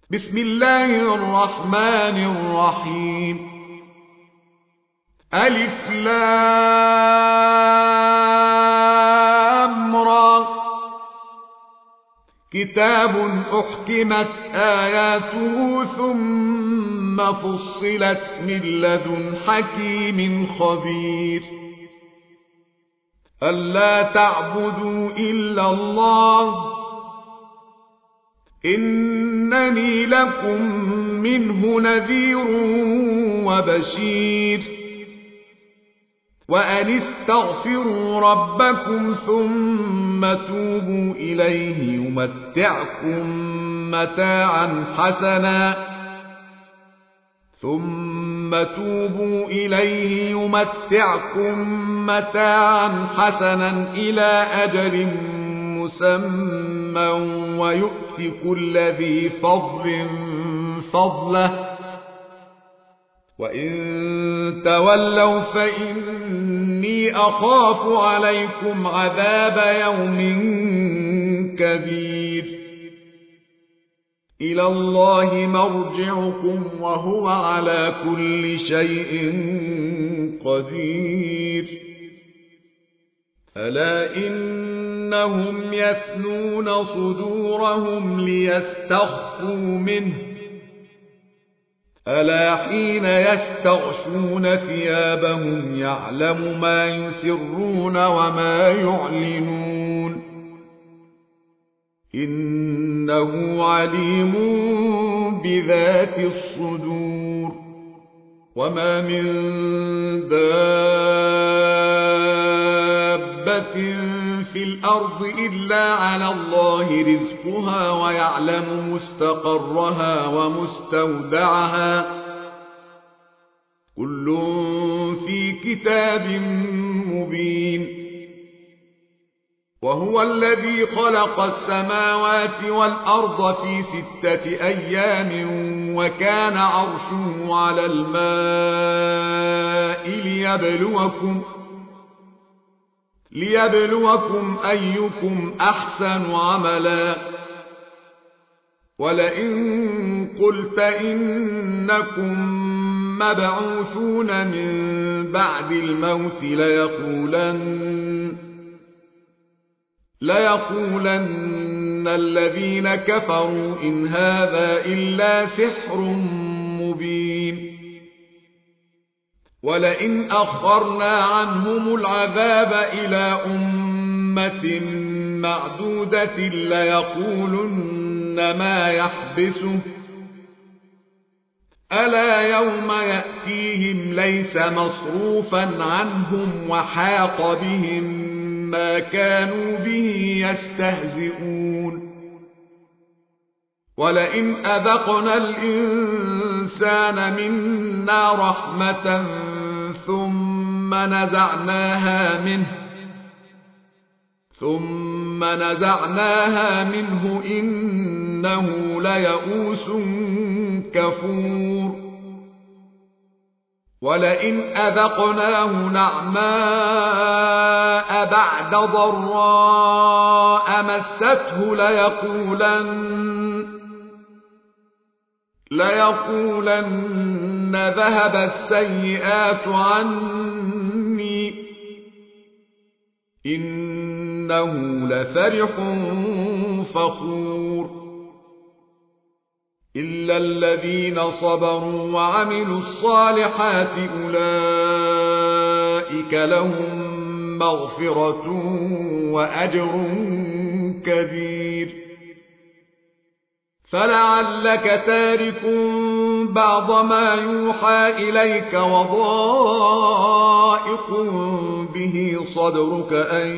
بسم الله الرحمن الرحيم. ألف لام را. كتاب أحكمت آياته ثم فصلت من لدن حكيم خبير. ألا تعبدوا إلا الله إنني لكم منه نذير وبشير. وأن استغفروا ربكم ثم توبوا إليه يمتعكم متاعا حسنا إلى أجل مسمى ويؤت كل ذي فضل فضله. وإن تولوا فإني أخاف عليكم عذاب يوم كبير. إلى الله مرجعكم وهو على كل شيء قدير. ألا إنهم يثنون صدورهم ليستخفوا منه ألا حين يستغشون ثيابهم يعلم ما يسرون وما يعلنون إنه عليم بذات الصدور. وما من دابة في الأرض إلا على الله رزقها ويعلم مستقرها ومستودعها كل في كتاب مبين. وهو الذي خلق السماوات والأرض في 6 أيام وكان عرشه على الماء ليبلوكم أيكم أحسن عملا. ولئن قلت إنكم مبعوثون من بعد الموت ليقولن الذين كفروا إن هذا إلا سحر مبين. ولئن أخرنا عنهم العذاب إلى أمة معدودة ليقولن ما يحبسه ألا يوم يأتيهم ليس مصروفا عنهم وحاق بهم ما كانوا به يستهزئون. ولئن أذقنا الإنسان منا رحمة ثم نزعناها منه إنه ليئوس كفور. ولئن أذقناه نعماء بعد ضراء مسته ليقولن ذهب السيئات عني إنه لفرح فخور. إلا الذين صبروا وعملوا الصالحات أولئك لهم مغفرة وأجر كبير. فلعلك تارك بعض ما يوحى إليك وضائق به صدرك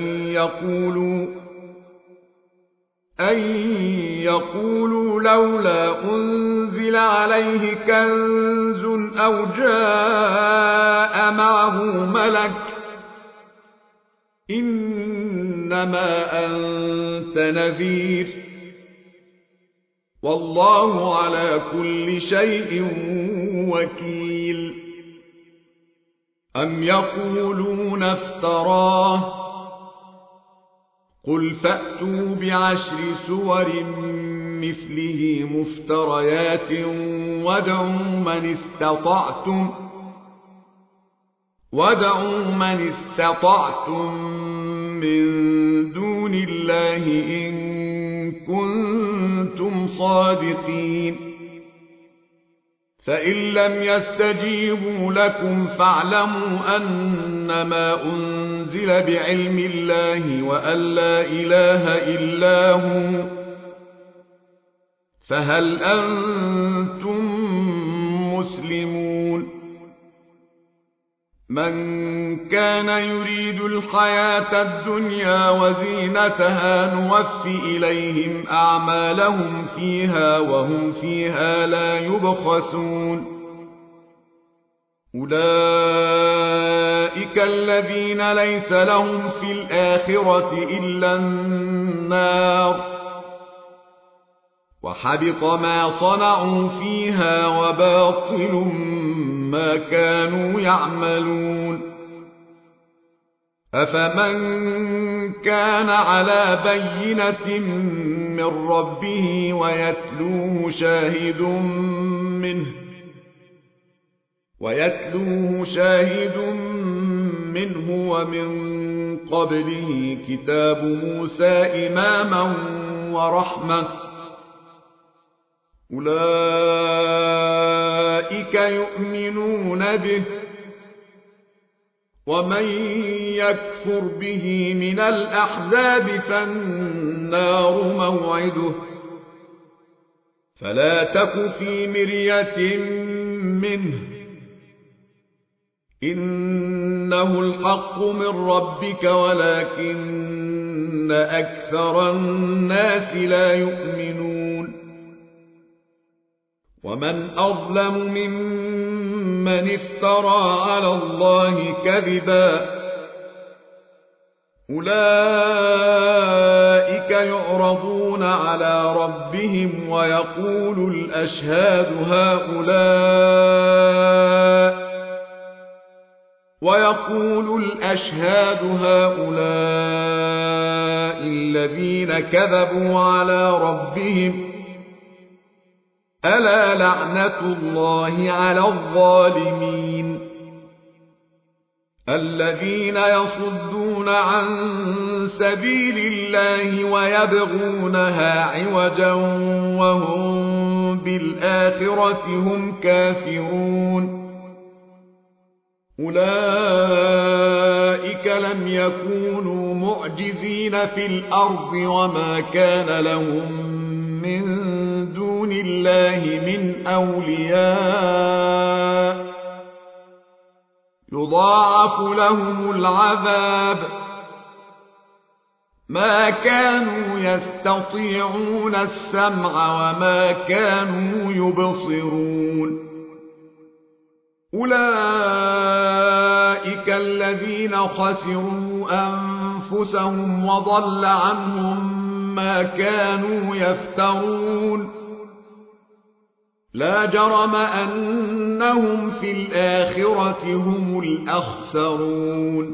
أن يقولوا لولا أنزل عليه كنز أو جاء معه ملك إنما أنت نذير والله على كل شيء وكيل. أم يقولون افتراه قل فأتوا بعشر سور مثله مفتريات وادعوا من استطعتم من دون الله إن كنتم صادقين فإن لم يستجيبوا لكم فاعلموا أنما أنزل بعلم الله وأن لا إله إلا هو فهل أنتم مسلمون من كان يريد الحياة الدنيا وزينتها نوفي إليهم أعمالهم فيها وهم فيها لا يبخسون أولئك الذين ليس لهم في الآخرة إلا النار وحبط ما صنعوا فيها وباطل ما كانوا يعملون أفمن كان على بينة من ربه ويتلوه شاهد منه ومن قبله كتاب موسى إماما ورحمة أولئك يؤمنون به ومن يكفر به من الأحزاب فالنار موعده فلا تك في مرية منه إنه الحق من ربك ولكن أكثر الناس لا يؤمنون ومن أظلم ممن افترى على الله كذبا أولئك يعرضون على ربهم ويقول الأشهاد هؤلاء الذين كذبوا على ربهم ألا لعنة الله على الظالمين الذين يصدون عن سبيل الله ويبغونها عوجا وهم بالآخرة هم كافرون أولئك لم يكونوا معجزين في الأرض وما كان لهم من دون الله من أولياء يضاعف لهم العذاب ما كانوا يستطيعون السمع وما كانوا يبصرون أولئك الذين خسروا أنفسهم وضل عنهم ما كانوا يفترون لا جرم أنهم في الآخرة هم الأخسرون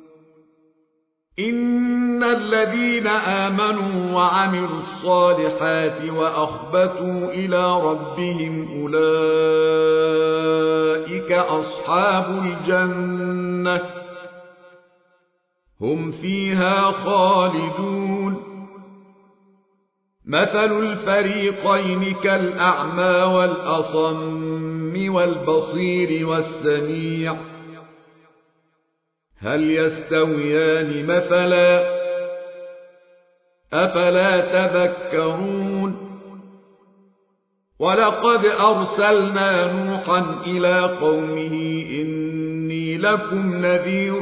إن الذين آمنوا وعملوا الصالحات وأخبتوا إلى ربهم أولئك أصحاب الجنة هم فيها خالدون مثل الفريقين كالأعمى والأصم والبصير والسميع هل يستويان مثلا أفلا تذكرون ولقد أرسلنا نوحا إلى قومه إني لكم نذير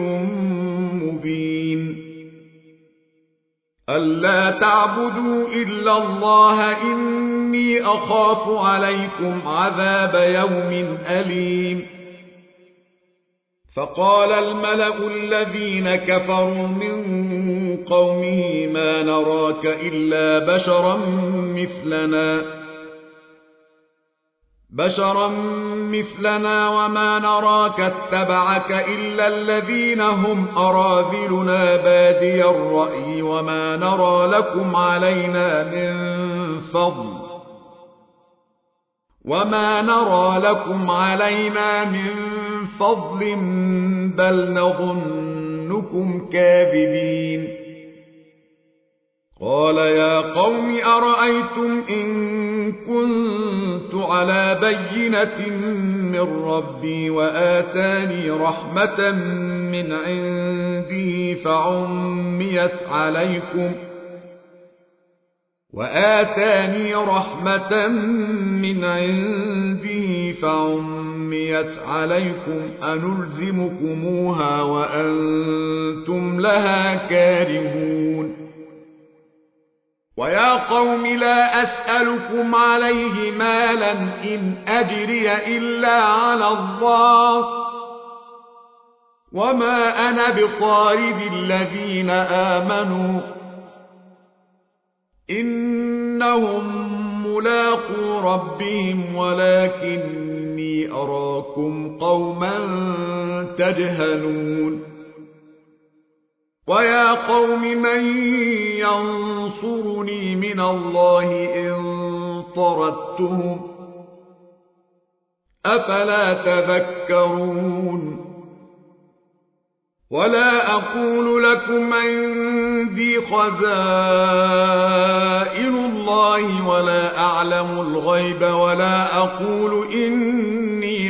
مبين ألا تعبدوا إلا الله إني أخاف عليكم عذاب يوم أليم فقال الملأ الذين كفروا من قومه ما نراك إلا بشرا مثلنا وما نراك اتبعك إلا الذين هم أراذلنا بادي الرأي وما نرى لكم علينا من فضل وما نرى لكم علينا من فضل بل نظنكم كاذبين قال يا قوم أرأيتم إن كنت على بينة من ربي وآتاني رحمة من عنده فعميت عليكم أنلزمكموها وأنتم لها كارهون ويا قوم لا أسألكم عليه مالا إن أجري إلا على الله وما أنا بطارد الذين آمنوا إنهم ملاقو ربهم ولكني أراكم قوما تجهلون ويا قوم من ينصرني من الله إن طردتهم أفلا تذكرون ولا أقول لكم عندي خزائن الله ولا أعلم الغيب ولا أقول إني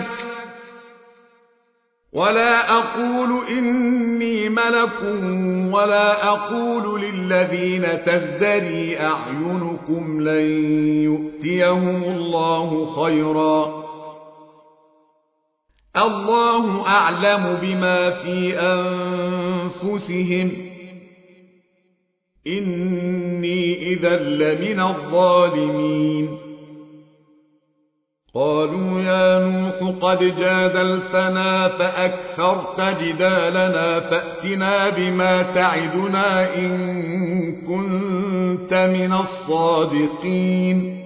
ملك ولا أقول للذين تزدري أعينكم لن يؤتيهم الله خيرا الله أعلم بما في أنفسهم إني إذا لمن الظالمين قالوا يا نوح قد جادلتنا فأكثرت جدالنا فأتنا بما تعدنا إن كنت من الصادقين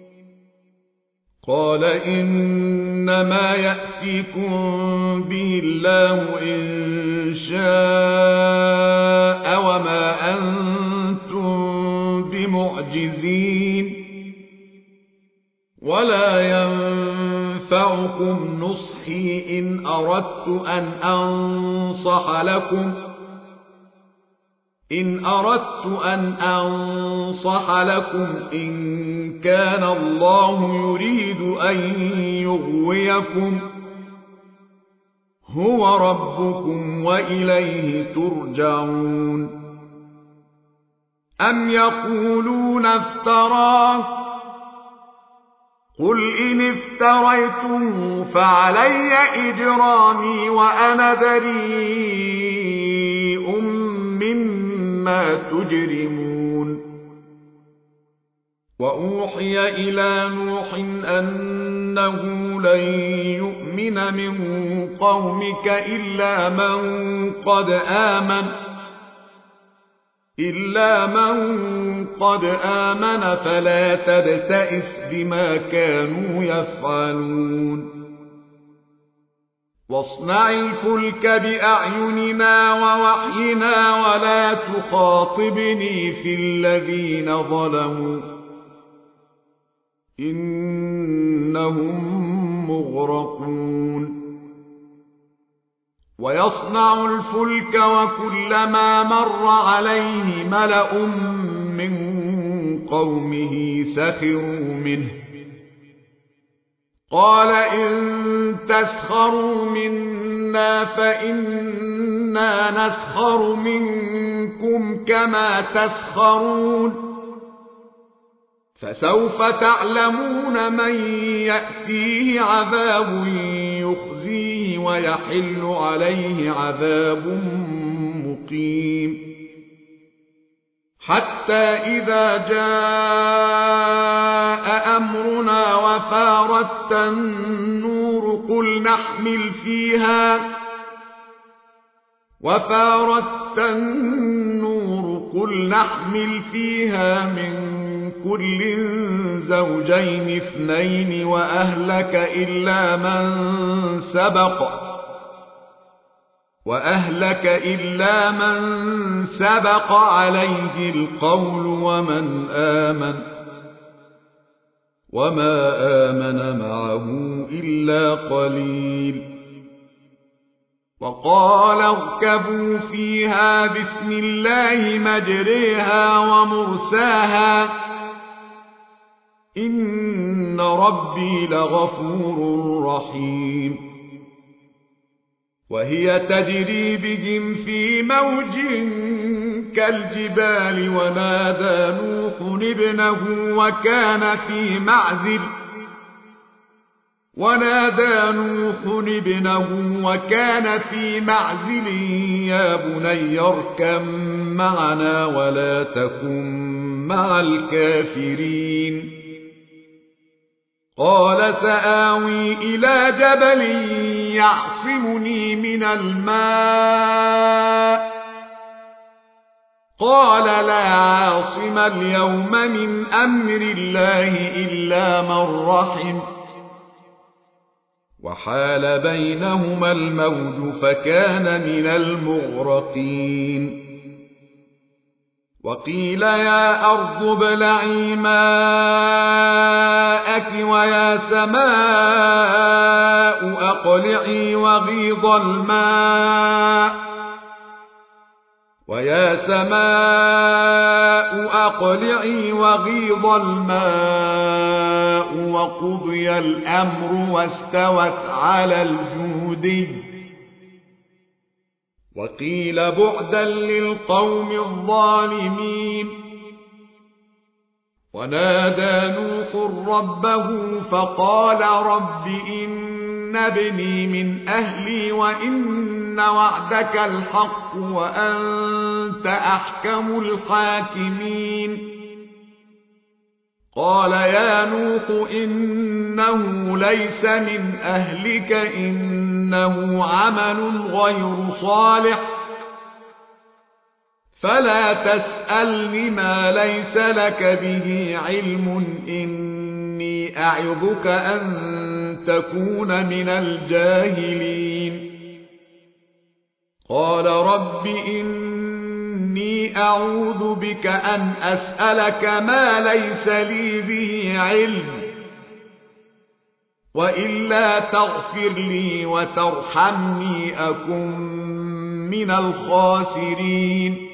قال إنما يأتيكم به الله إن شاء وما أنتم بمعجزين ولا ينفعكم نصحي إن أردت أن أنصح لكم إن كان الله يريد أن يغويكم هو ربكم وإليه ترجعون أم يقولون افتراه قل إن افتريته فعلي إجرامي وأنا بريء مما تجرمون وأوحي إلى نوح أنه لن يؤمن من قومك إلا من قد آمن فلا تبتئس بما كانوا يفعلون واصنع الفلك بأعيننا ووحينا ولا تخاطبني في الذين ظلموا إنهم مغرقون ويصنع الفلك وكلما مر عليه ملأ من قومه سخروا منه قال إن تسخروا منا فإنا نسخر منكم كما تسخرون فسوف تعلمون من يأتيه عذاب يخزيه ويحل عليه عذاب مقيم حتى إذا جاء أمرنا وفارت النور قل نحمل فيها من كل زوجين اثنين وأهلك إلا من سبق عليه القول ومن آمن وما آمن معه إلا قليل. وقال اركبوا فيها بسم الله مجريها ومرساها إن ربي لغفور رحيم. وهي تجري بهم في موج كالجبال ونادى نوح ابنه وكان في معزل يا بني اركب معنا ولا تكن مع الكافرين. قال سآوي إلى جبل يعصمني من الماء قال لا عاصم اليوم من أمر الله إلا من رحم وحال بينهما الموج فكان من المغرقين. وقيل يا أرض ابلعي ماءك ويا سماء أقلعي وغيض الماء وقضي الأمر واستوت على الجودي. وقيل بعدا للقوم الظالمين. ونادى نوح ربه فقال رب إن ابني من أهلي وإن وعدك الحق وأنت أحكم الحاكمين. قال يا نوح إنه ليس من أهلك إنه عمل غير صالح فلا تسألني ما ليس لك به علم إني أعظك أن تكون من الجاهلين. قال رب إني أعوذ بك أن أسألك ما ليس لي به علم وإلا تغفر لي وترحمني أكن من الخاسرين.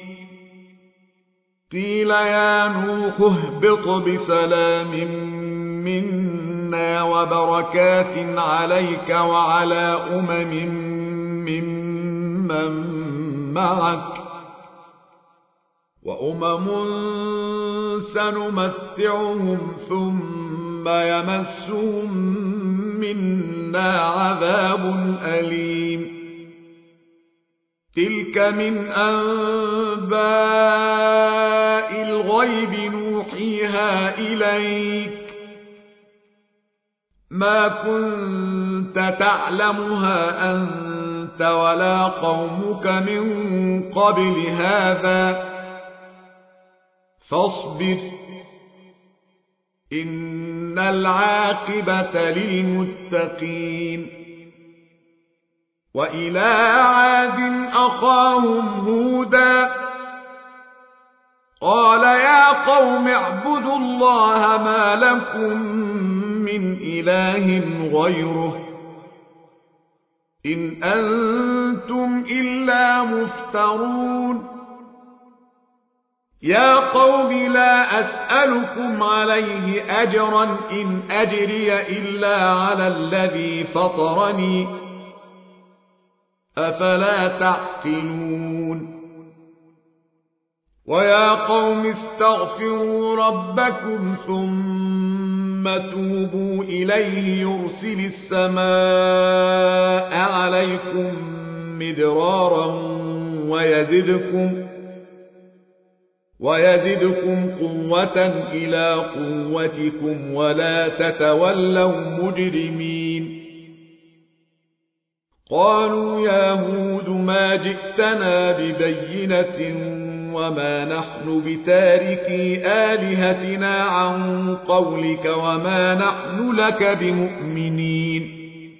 قيل يا نوح اهبط بسلام منا وبركات عليك وعلى ممن معك وأمم سنمتعهم ثم يمسهم منا عذاب أليم. تلك من أنباء الغيب نوحيها إليك ما كنت تعلمها أنت ولا قومك من قبل هذا فاصبر إن العاقبة للمتقين. وإلى عاد أخاهم هودا قال يا قوم اعبدوا الله ما لكم من إله غيره إن أنتم إلا مفترون. يا قوم لا أسألكم عليه أجرا إن أجري إلا على الذي فطرني أفلا تعقلون. ويا قوم استغفروا ربكم ثم توبوا إليه يرسل السماء عليكم مدرارا ويزدكم قوة إلى قوتكم ولا تتولوا مجرمين. قالوا يا هود ما جئتنا ببينة وما نحن بتاركي آلهتنا عن قولك وما نحن لك بمؤمنين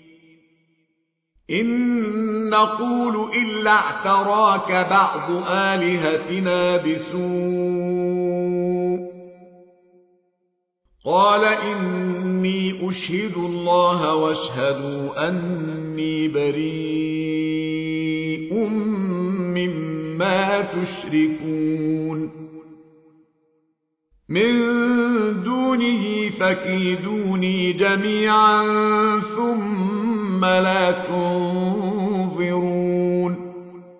إن نقول إلا اعتراك بعض آلهتنا بسوء قال إني أشهد الله واشهدوا أني بريء مما تشركون من دونه فكيدوني جميعا ثم لا تنظرون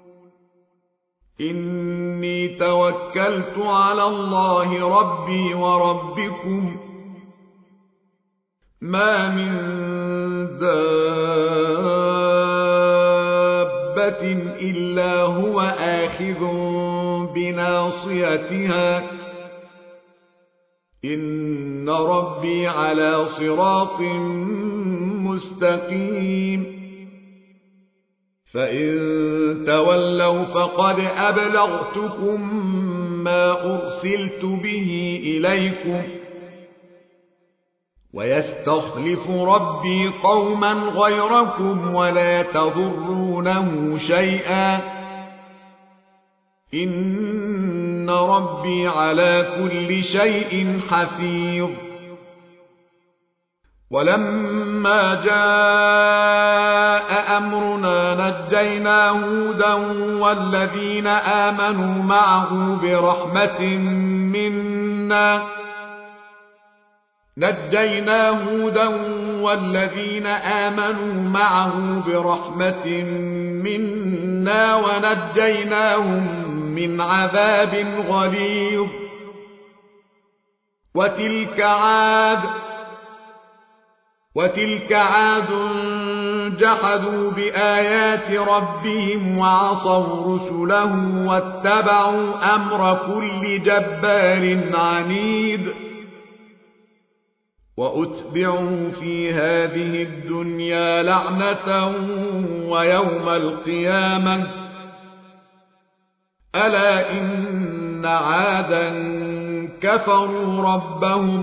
إني توكلت على الله ربي وربكم ما من دابة إلا هو آخذ بناصيتها إن ربي على صراط مستقيم فإن تولوا فقد أبلغتكم ما أرسلت به إليكم ويستخلف ربي قوما غيركم ولا تضرونه شيئا إن ربي على كل شيء حفيظ ولما جاء أمرنا نجينا هودا والذين آمنوا معه برحمة منا ونجيناهم من عذاب غليظ وتلك عاد جحدوا بآيات ربهم وعصوا رسله واتبعوا أمر كل جبار عنيد وأتبعوا في هذه الدنيا لعنة ويوم القيامة ألا إن عادا كفروا ربهم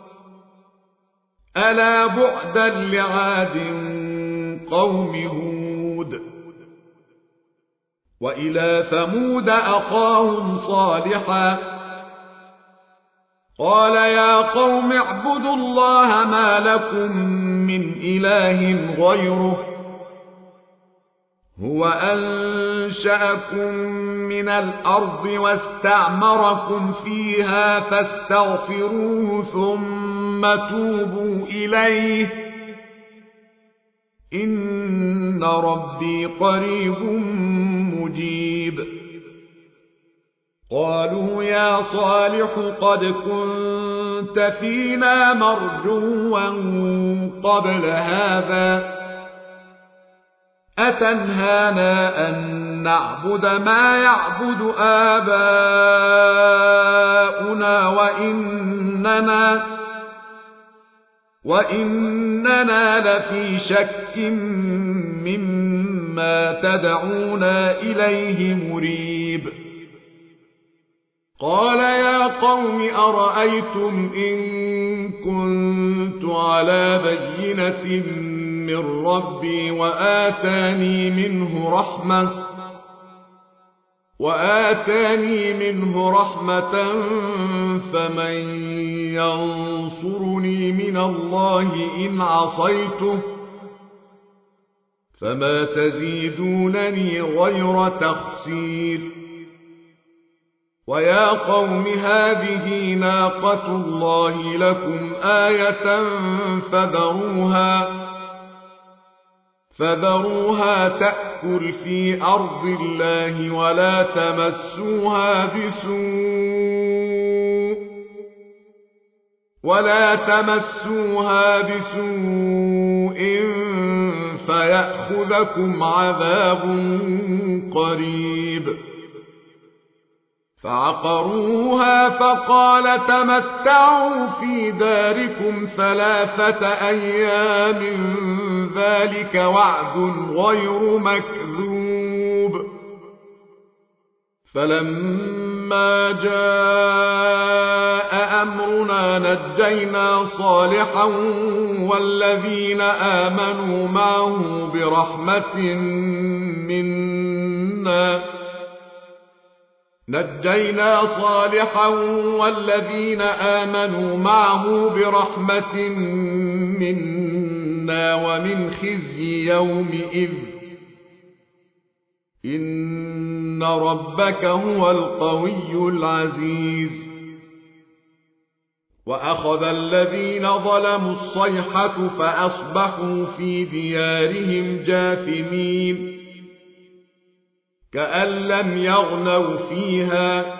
ألا بعدا لعاد قوم هود وإلى ثمود أخاهم صالحا قال يا قوم اعبدوا الله ما لكم من إله غيره هو أنشأكم من الأرض واستعمركم فيها فاستغفروه ثم توبوا إليه إن ربي قريب مجيب قالوا يا صالح قد كنت فينا مرجوا قبل هذا أتنهانا أن نعبد ما يعبد آباؤنا وإننا لفي شك مما تدعونا إليه مريب قال يا قوم أرأيتم إن كنت على بينة من ربي وآتاني منه رحمة فمن ينصرني من الله إن عصيته فما تزيدونني غير تخسير ويا قوم هذه ناقة الله لكم آية فذروها تأكل في أرض الله ولا تمسوها بسوء فيأخذكم عذاب قريب فعقروها فقال تمتعوا في داركم 3 أيام ذلك وعد غير مكذوب فلما جاء أمرنا نجينا صالحا والذين آمنوا معه برحمة منا نجينا صالحا والذين آمنوا معه برحمة منا ومن خزي يومئذ إن ربك هو القوي العزيز وأخذ الذين ظلموا الصيحة فأصبحوا في ديارهم جاثمين كأن لم يغنوا فيها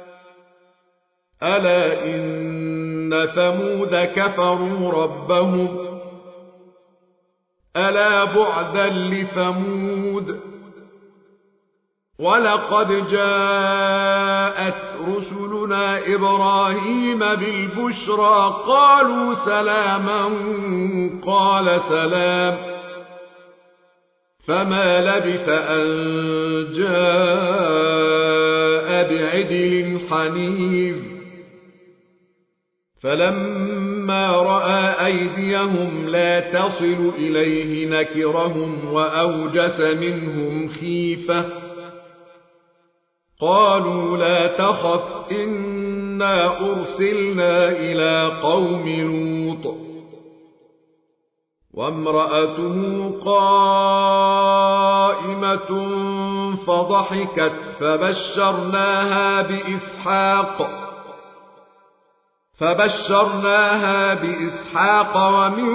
ألا إن ثمود كفروا ربهم ألا بعدا لثمود ولقد جاءت رسلنا إبراهيم بالبشرى قالوا سلاما قال سلام فما لبث أن جاء بعجل حنيذ فلما رأى أيديهم لا تصل إليه نكرهم وأوجس منهم خيفة قالوا لا تخف إنا أرسلنا إلى قوم لوط وامرأته قائمة فضحكت فبشرناها بإسحاق ومن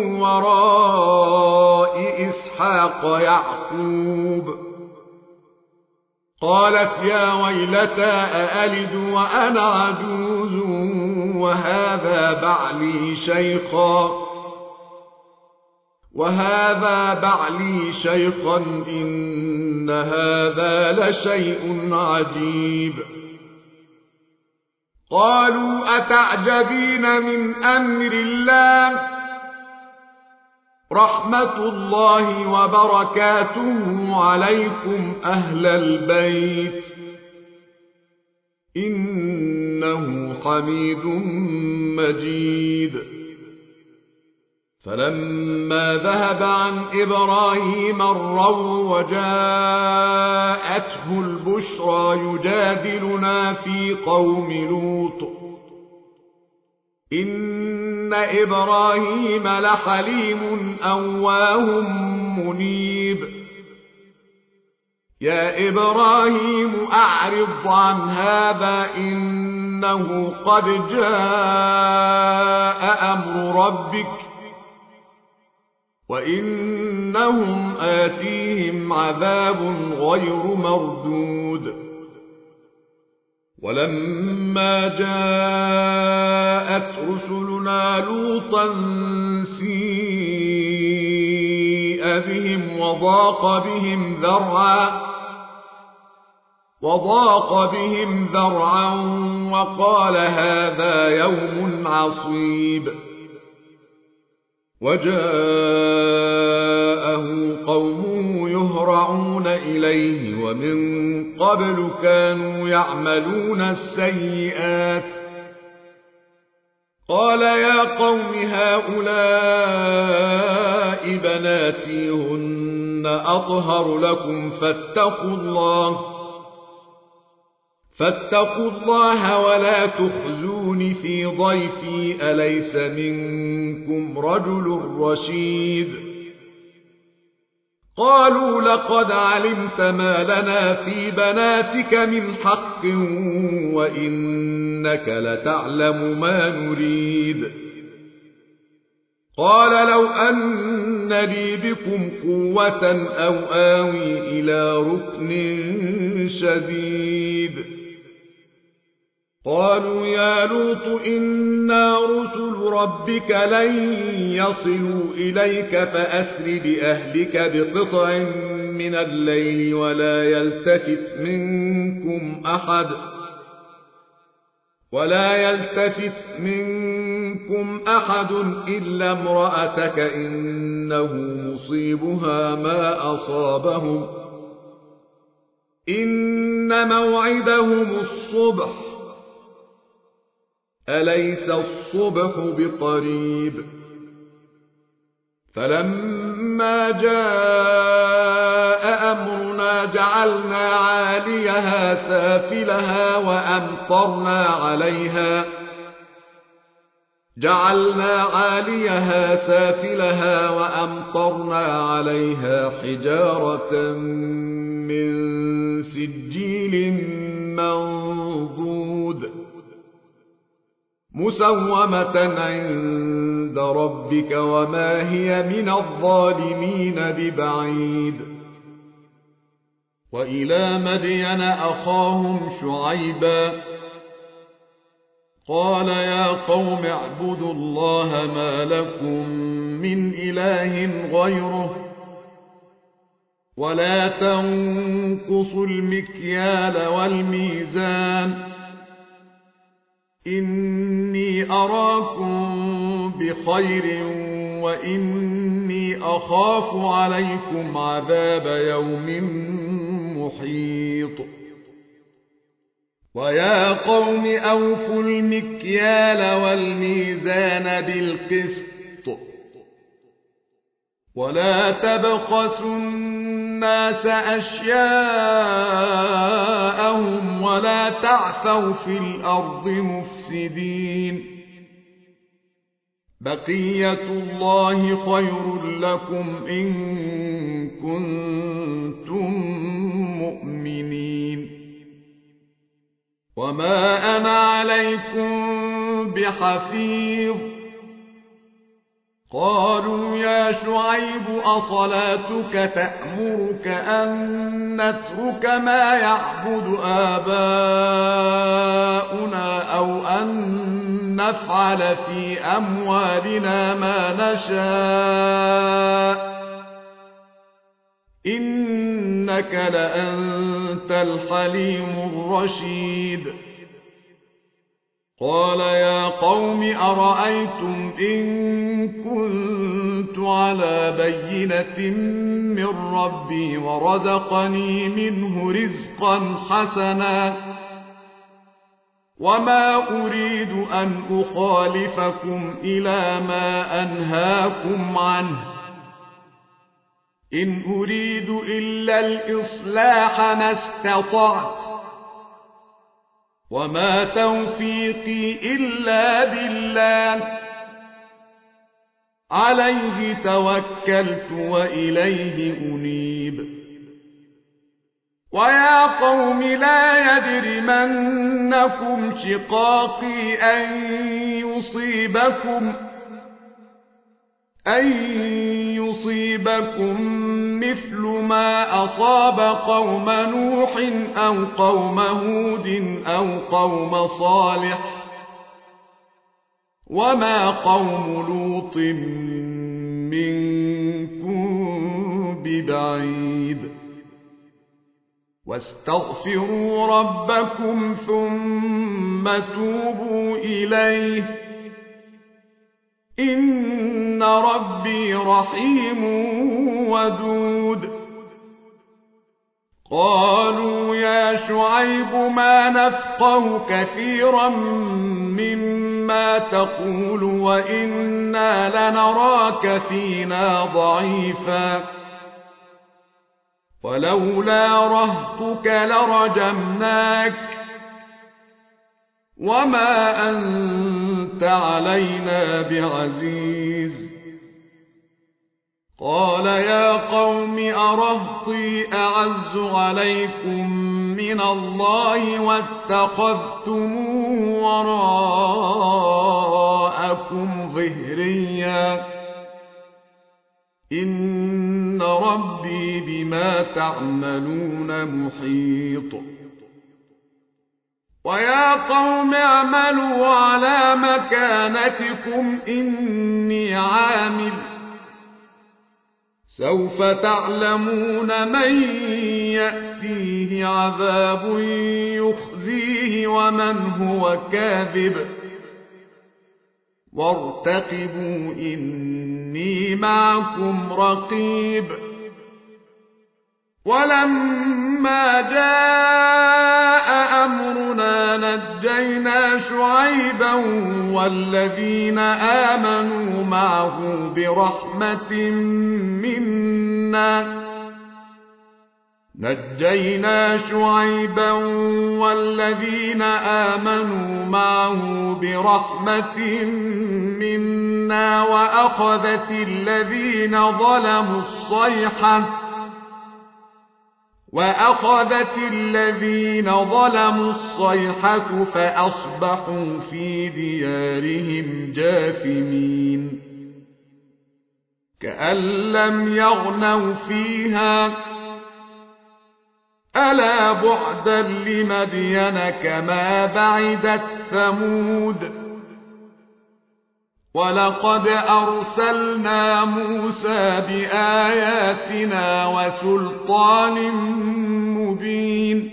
وراء إسحاق يعقوب قالت يا ويلتى أألد وأنا عجوز وهذا بعلي شيخا إن هذا لشيء عجيب قالوا أتعجبين من أمر الله رحمة الله وبركاته عليكم أهل البيت إنه حميد مجيد فلما ذهب عن إبراهيم الروع وجاءته البشرى يجادلنا في قوم لوط إن إبراهيم لحليم أواه منيب يا إبراهيم أعرض عن هذا إنه قد جاء أمر ربك وإنهم آتيهم عذاب غير مردود ولما جاءت رسلنا لوطا سيء بهم وضاق بهم ذرعا وقال هذا يوم عصيب وجاءه قومه يهرعون إليه ومن قبل كانوا يعملون السيئات قال يا قوم هؤلاء بناتي هن أطهر لكم فاتقوا الله ولا تخزون في ضيفي أليس منكم رجل رشيد قالوا لقد علمت ما لنا في بناتك من حق وإنك لتعلم ما نريد قال لو أن لي بكم قوة أو آوي إلى ركن شديد قالوا يا لوط إنا رسل ربك لن يصلوا إليك فأسر بأهلك بقطع من الليل ولا يلتفت منكم أحد إلا امرأتك إنه مصيبها ما أصابهم إن موعدهم الصبح أليس الصبح بقريب فلما جاء أمرنا جعلنا عاليها سافلها وأمطرنا عليها حجارة من سجيل منضود مسومة عند ربك وما هي من الظالمين ببعيد. وإلى مدين أخاهم شعيبا قال يا قوم اعبدوا الله ما لكم من إله غيره ولا تنقصوا المكيال والميزان إني أراكم بخير وإني أخاف عليكم عذاب يوم محيط. ويا قوم أوفوا المكيال والميزان بالقسط ولا تبخسوا الناس أشياءهم ولا تعثوا في الأرض مفسدين. بقية الله خير لكم إن كنتم مؤمنين وما أنا عليكم بحفيظ. قالوا يا شعيب أصلاتك تأمرك أن نترك ما يعبد آباؤنا أو أن نفعل في أموالنا ما نشاء إنك لأنت الحليم الرشيد. قال يا قوم أرأيتم إن كنت على بينة من ربي ورزقني منه رزقا حسنا وما أريد أن أخالفكم إلى ما أنهاكم عنه إن أريد إلا الإصلاح ما استطعت وما توفيقي إلا بالله عليه توكلت وإليه أنيب. ويا قوم لا يجرمنكم شقاقي أن يصيبكم مثل ما أصاب قوم نوح أو قوم هود أو قوم صالح وما قوم لوط منكم ببعيد. واستغفروا ربكم ثم توبوا إليه إن ربي رحيم ودود. قالوا يا شعيب ما نفقه كثيرا مما تقول وإنا لنراك فينا ضعيفا ولولا رهطك لرجمناك وما أنت علينا بعزيز. قال يا قوم أرهطي أعز عليكم من الله واتخذتموه وراءكم ظهريا إن ربي بما تعملون محيط. ويا قوم اعملوا على مكانتكم إني عامل سوف تعلمون من يأتيه عذاب يخزيه ومن هو كاذب وارتقبوا إني معكم رقيب. ولما جاء أمرنا نجينا شعيبا والذين آمنوا معه برحمة منا وأخذت الذين ظلموا الصيحة فأصبحوا في ديارهم جاثمين كأن لم يغنوا فيها ألا بعدا لمدين كما بعدت ثمود ولقد أرسلنا موسى بآياتنا وسلطان مبين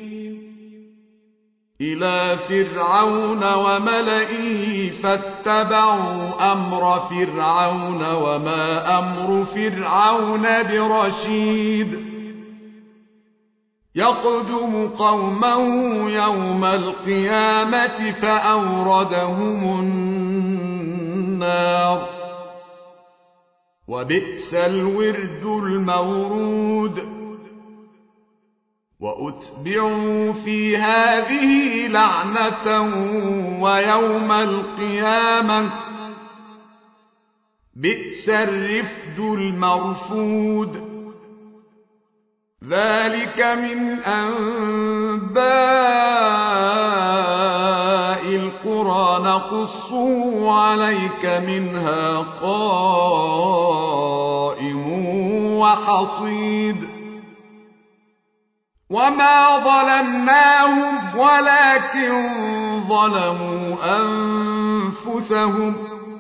إلى فرعون وملئه فاتبعوا أمر فرعون وما أمر فرعون برشيد يقدم قومه يوم القيامة فأوردهم النار وبئس الورد المورود وأتبعوا في هذه لعنة ويوم القيامة بئس الرفد المرفود ذلك من أنباء القرى نقصه عليك منها قائم وحصيد وما ظلمناهم ولكن ظلموا أنفسهم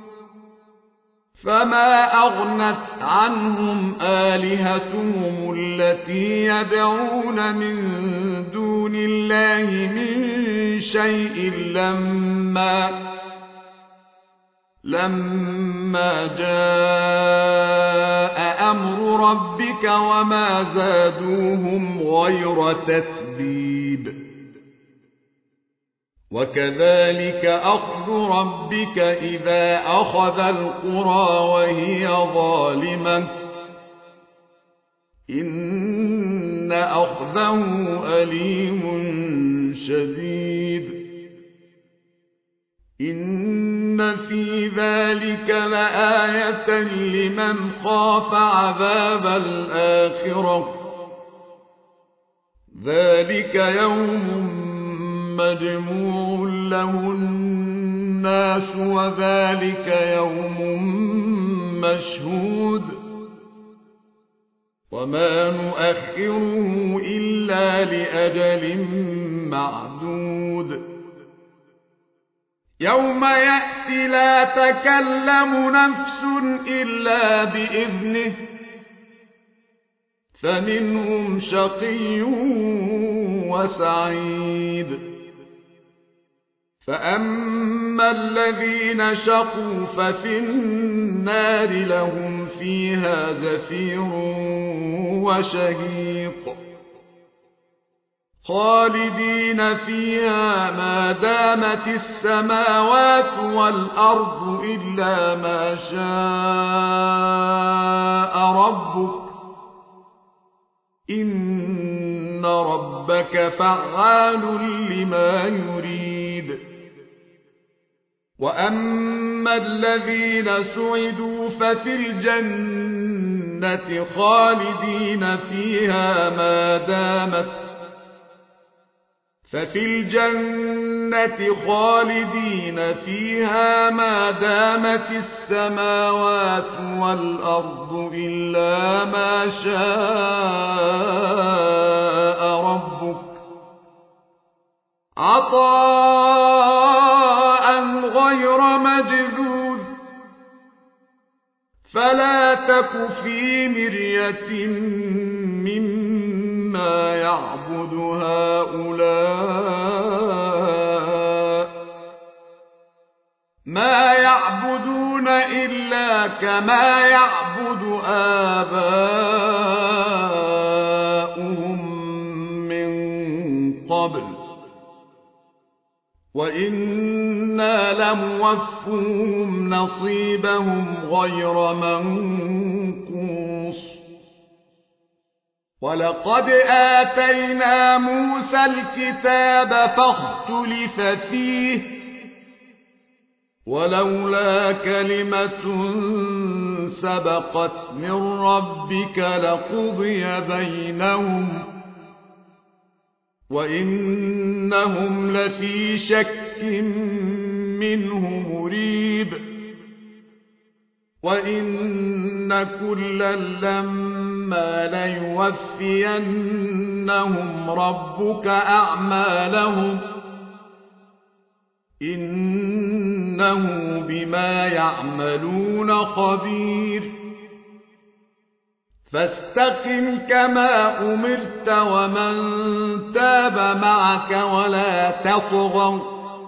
فما أغنت عنهم آلهتهم التي يدعون من دون الله من شيء لما جاء أمر ربك وما زادوهم غير تتبيب وكذلك أخذ ربك إذا أخذ القرى وهي ظالمة إن أخذه أليم شديد إن في ذلك لآية لمن خاف عذاب الآخرة ذلك يوم مجموع له الناس وذلك يوم مشهود وما نؤخره إلا لأجل معدود يوم يأتي لا تكلم نفس إلا بإذنه فمنهم شقي وسعيد فأما الذين شقوا ففي النار لهم فيها زفير وشهيق خالدين فيها ما دامت السماوات والأرض إلا ما شاء ربك إن ربك فعال لما يريد وأما الذين سعدوا ففي الجنة خالدين فيها ما دامت السماوات والأرض إلا ما شاء ربك عطاء غير مجذوذ فلا تك في مرية مما يعبد هؤلاء ما يعبدون إلا كما يعبد آباؤهم من قبل وإنا لموفوهم نصيبهم غير منقوص ولقد آتينا موسى الكتاب فاختلف فيه ولولا كلمة سبقت من ربك لقضي بينهم وإنهم لفي شك منه مريب وإن كلا لما ليوفينهم ربك أعمالهم إنه بما يعملون خبير فاستقم كما أمرت ومن تاب معك ولا تطغوا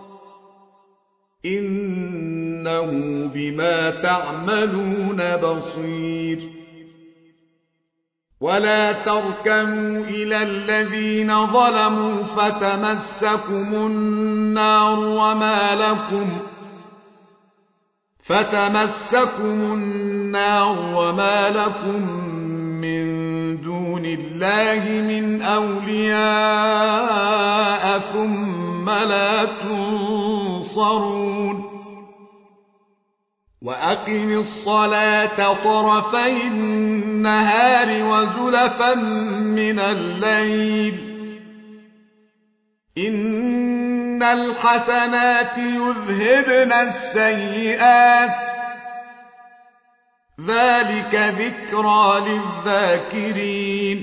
إنه بما تعملون بصير ولا تركنوا إلى الذين ظلموا فتمسكم النار وما لكم من دون الله من أولياء ثم لا تنصرون وأقم الصلاة طرفي النهار وزلفا من الليل إن الحسنات يذهبن السيئات ذلك ذكرى للذاكرين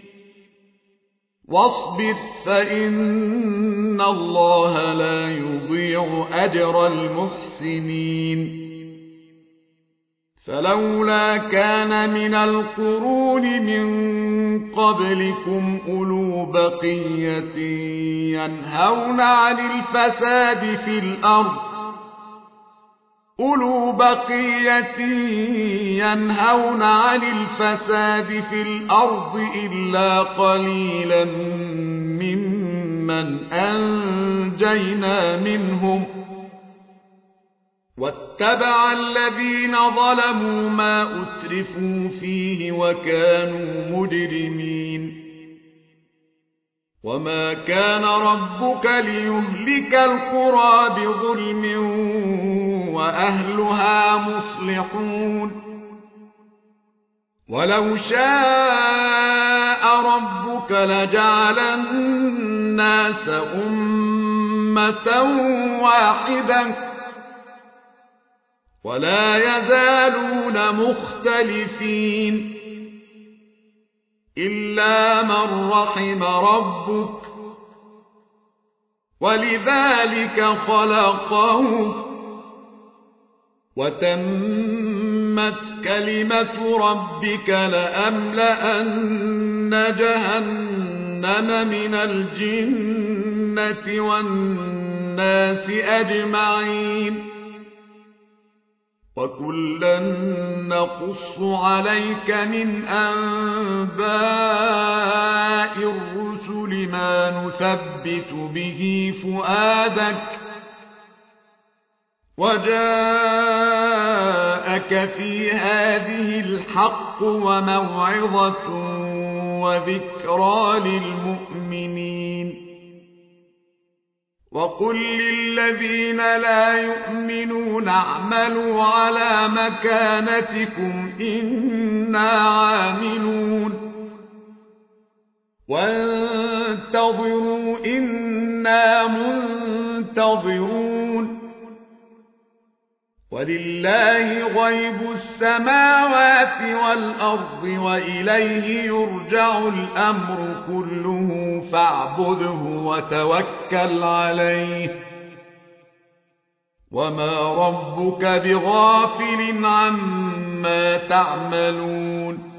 واصبر فإن الله لا يضيع أجر المحسنين فلولا كان من القرون من قبلكم أولو بقية ينهون عن الفساد في الأرض إلا قليلا ممن أنجينا منهم واتبع الذين ظلموا ما أترفوا فيه وكانوا مجرمين وما كان ربك ليهلك القرى بظلم وأهلها مصلحون ولو شاء ربك لجعل الناس أمة واحدة ولا يزالون مختلفين إلا من رحم ربك ولذلك خلقهم وتمت كلمة ربك لأملأن جهنم من الجنة والناس أجمعين وكلا نقص عليك من أنباء الرسل ما نثبت به فؤادك وجاءك في هذه الحق وموعظة وذكرى للمؤمنين وقل للذين لا يؤمنون اعملوا على مكانتكم إنا عاملون وانتظروا إنا منتظرون ولله غيب السماوات والأرض وإليه يرجع الأمر كله فاعبده وتوكل عليه وما ربك بغافل عما تعملون